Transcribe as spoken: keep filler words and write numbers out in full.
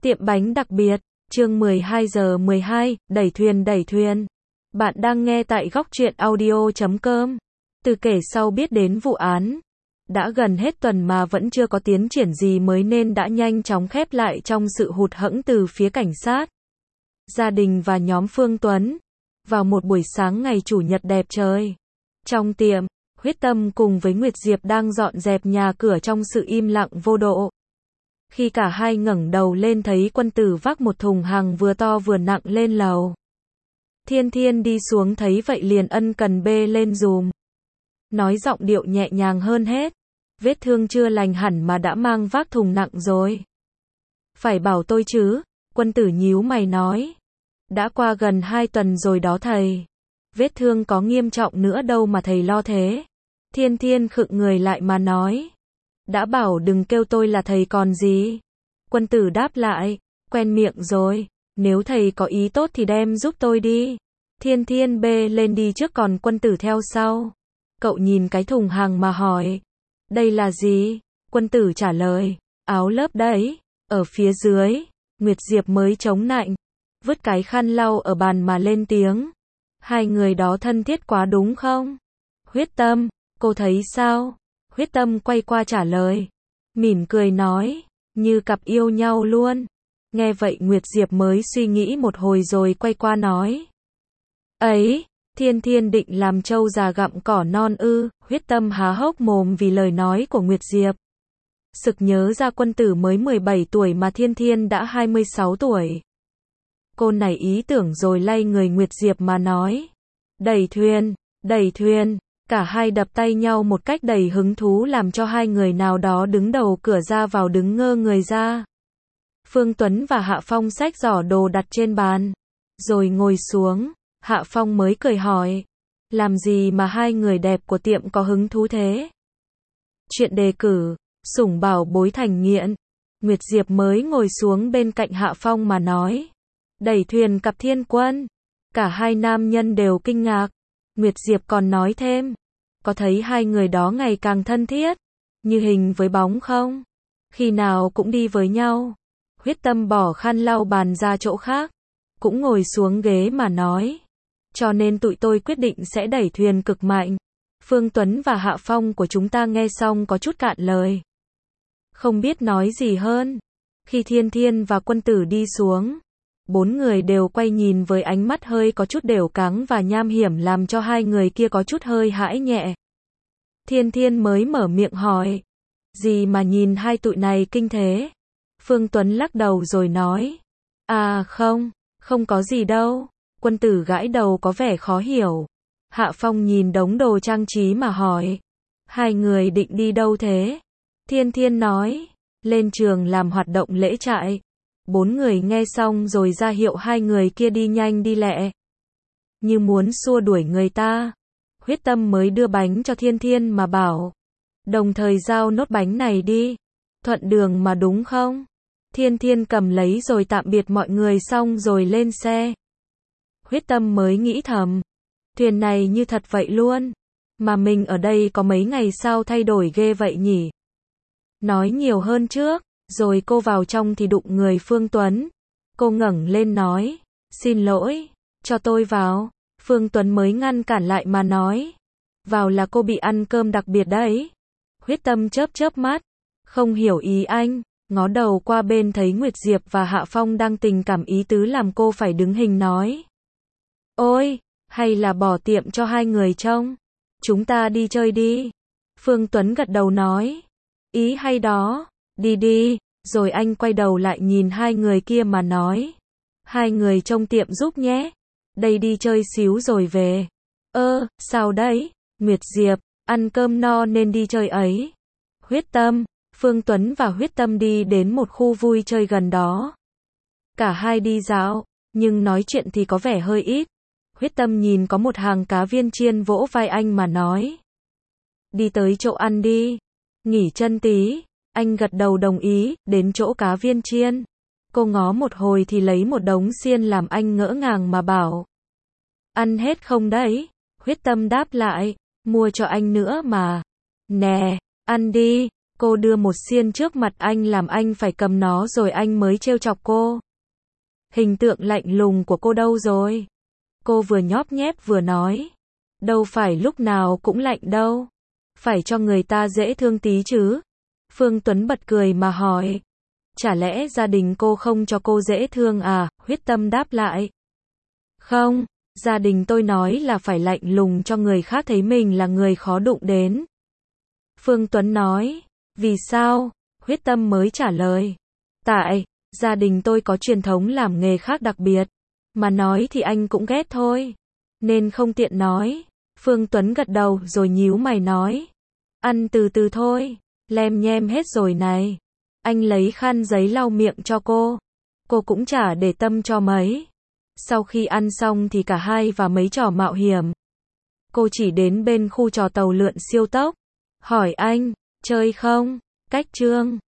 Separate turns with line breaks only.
Tiệm bánh đặc biệt, chương mười hai giờ mười hai, đẩy thuyền đẩy thuyền. Bạn đang nghe tại góc truyện audio chấm com. Từ kể sau biết đến vụ án, đã gần hết tuần mà vẫn chưa có tiến triển gì mới nên đã nhanh chóng khép lại trong sự hụt hẫng từ phía cảnh sát, gia đình và nhóm Phương Tuấn. Vào một buổi sáng ngày chủ nhật đẹp trời, trong tiệm, Huyết Tâm cùng với Nguyệt Diệp đang dọn dẹp nhà cửa trong sự im lặng vô độ. Khi cả hai ngẩng đầu lên thấy Quân Tử vác một thùng hàng vừa to vừa nặng lên lầu. Thiên Thiên đi xuống thấy vậy liền ân cần bê lên dùm. Nói giọng điệu nhẹ nhàng hơn hết. Vết thương chưa lành hẳn mà đã mang vác thùng nặng rồi. Phải bảo tôi chứ, Quân Tử nhíu mày nói. Đã qua gần hai tuần rồi đó thầy. Vết thương có nghiêm trọng nữa đâu mà thầy lo thế. Thiên Thiên khựng người lại mà nói. Đã bảo đừng kêu tôi là thầy còn gì. Quân Tử đáp lại, quen miệng rồi, nếu thầy có ý tốt thì đem giúp tôi đi. Thiên Thiên bê lên đi trước còn Quân Tử theo sau. Cậu nhìn cái thùng hàng mà hỏi, đây là gì? Quân Tử trả lời, áo lớp đấy, ở phía dưới. Nguyệt Diệp mới chống nạnh, vứt cái khăn lau ở bàn mà lên tiếng. Hai người đó thân thiết quá đúng không? Huyết Tâm, cô thấy sao? Huyết Tâm quay qua trả lời, mỉm cười nói, như cặp yêu nhau luôn. Nghe vậy Nguyệt Diệp mới suy nghĩ một hồi rồi quay qua nói, ấy, Thiên Thiên định làm trâu già gặm cỏ non ư? Huyết Tâm há hốc mồm vì lời nói của Nguyệt Diệp. Sực nhớ ra Quân Tử mới mười bảy tuổi mà Thiên Thiên đã hai mươi sáu tuổi. Cô nảy ý tưởng rồi lay người Nguyệt Diệp mà nói, đẩy thuyền, đẩy thuyền. Cả hai đập tay nhau một cách đầy hứng thú làm cho hai người nào đó đứng đầu cửa ra vào đứng ngơ người ra. Phương Tuấn và Hạ Phong xách giỏ đồ đặt trên bàn, rồi ngồi xuống. Hạ Phong mới cười hỏi, làm gì mà hai người đẹp của tiệm có hứng thú thế? Chuyện đề cử, sủng bảo bối thành nghiện. Nguyệt Diệp mới ngồi xuống bên cạnh Hạ Phong mà nói, đẩy thuyền cặp thiên quân. Cả hai nam nhân đều kinh ngạc. Nguyệt Diệp còn nói thêm, có thấy hai người đó ngày càng thân thiết, như hình với bóng không? Khi nào cũng đi với nhau. Huyết Tâm bỏ khăn lau bàn ra chỗ khác, cũng ngồi xuống ghế mà nói, cho nên tụi tôi quyết định sẽ đẩy thuyền cực mạnh. Phương Tuấn và Hạ Phong của chúng ta nghe xong có chút cạn lời, không biết nói gì hơn. Khi Thiên Thiên và Quân Tử đi xuống, bốn người đều quay nhìn với ánh mắt hơi có chút đều cáng và nham hiểm làm cho hai người kia có chút hơi hãi nhẹ. Thiên Thiên mới mở miệng hỏi, gì mà nhìn hai tụi này kinh thế? Phương Tuấn lắc đầu rồi nói, à không, không có gì đâu. Quân Tử gãi đầu có vẻ khó hiểu. Hạ Phong nhìn đống đồ trang trí mà hỏi, hai người định đi đâu thế? Thiên Thiên nói, lên trường làm hoạt động lễ trại. Bốn người nghe xong rồi ra hiệu hai người kia đi nhanh đi lẹ, như muốn xua đuổi người ta. Huyết Tâm mới đưa bánh cho Thiên Thiên mà bảo, đồng thời giao nốt bánh này đi, thuận đường mà đúng không? Thiên Thiên cầm lấy rồi tạm biệt mọi người xong rồi lên xe. Huyết Tâm mới nghĩ thầm, thuyền này như thật vậy luôn, mà mình ở đây có mấy ngày sao thay đổi ghê vậy nhỉ? Nói nhiều hơn trước. Rồi cô vào trong thì đụng người Phương Tuấn. Cô ngẩng lên nói, xin lỗi, cho tôi vào. Phương Tuấn mới ngăn cản lại mà nói, vào là cô bị ăn cơm đặc biệt đấy. Huyết Tâm chớp chớp mắt, không hiểu ý anh, ngó đầu qua bên thấy Nguyệt Diệp và Hạ Phong đang tình cảm ý tứ làm cô phải đứng hình nói, ôi, hay là bỏ tiệm cho hai người trông, chúng ta đi chơi đi. Phương Tuấn gật đầu nói, ý hay đó. Đi đi, rồi anh quay đầu lại nhìn hai người kia mà nói, hai người trông tiệm giúp nhé, đây đi chơi xíu rồi về. Ơ, sao đấy? Nguyệt Diệp, ăn cơm no nên đi chơi ấy. Huyết Tâm, Phương Tuấn và Huyết Tâm đi đến một khu vui chơi gần đó. Cả hai đi dạo, nhưng nói chuyện thì có vẻ hơi ít. Huyết Tâm nhìn có một hàng cá viên chiên vỗ vai anh mà nói, đi tới chỗ ăn đi, nghỉ chân tí. Anh gật đầu đồng ý, đến chỗ cá viên chiên. Cô ngó một hồi thì lấy một đống xiên làm anh ngỡ ngàng mà bảo, ăn hết không đấy? Huyết Tâm đáp lại, mua cho anh nữa mà. Nè, ăn đi. Cô đưa một xiên trước mặt anh làm anh phải cầm nó rồi anh mới trêu chọc cô. Hình tượng lạnh lùng của cô đâu rồi? Cô vừa nhóp nhép vừa nói. Đâu phải lúc nào cũng lạnh đâu. Phải cho người ta dễ thương tí chứ. Phương Tuấn bật cười mà hỏi. Chả lẽ gia đình cô không cho cô dễ thương à? Huyết Tâm đáp lại. Không, gia đình tôi nói là phải lạnh lùng cho người khác thấy mình là người khó đụng đến. Phương Tuấn nói. Vì sao? Huyết Tâm mới trả lời. Tại, gia đình tôi có truyền thống làm nghề khác đặc biệt. Mà nói thì anh cũng ghét thôi. Nên không tiện nói. Phương Tuấn gật đầu rồi nhíu mày nói. Ăn từ từ thôi. Lem nhem hết rồi này. Anh lấy khăn giấy lau miệng cho cô. Cô cũng chả để tâm cho mấy. Sau khi ăn xong thì cả hai và mấy trò mạo hiểm. Cô chỉ đến bên khu trò tàu lượn siêu tốc. Hỏi anh, chơi không? Cách chương.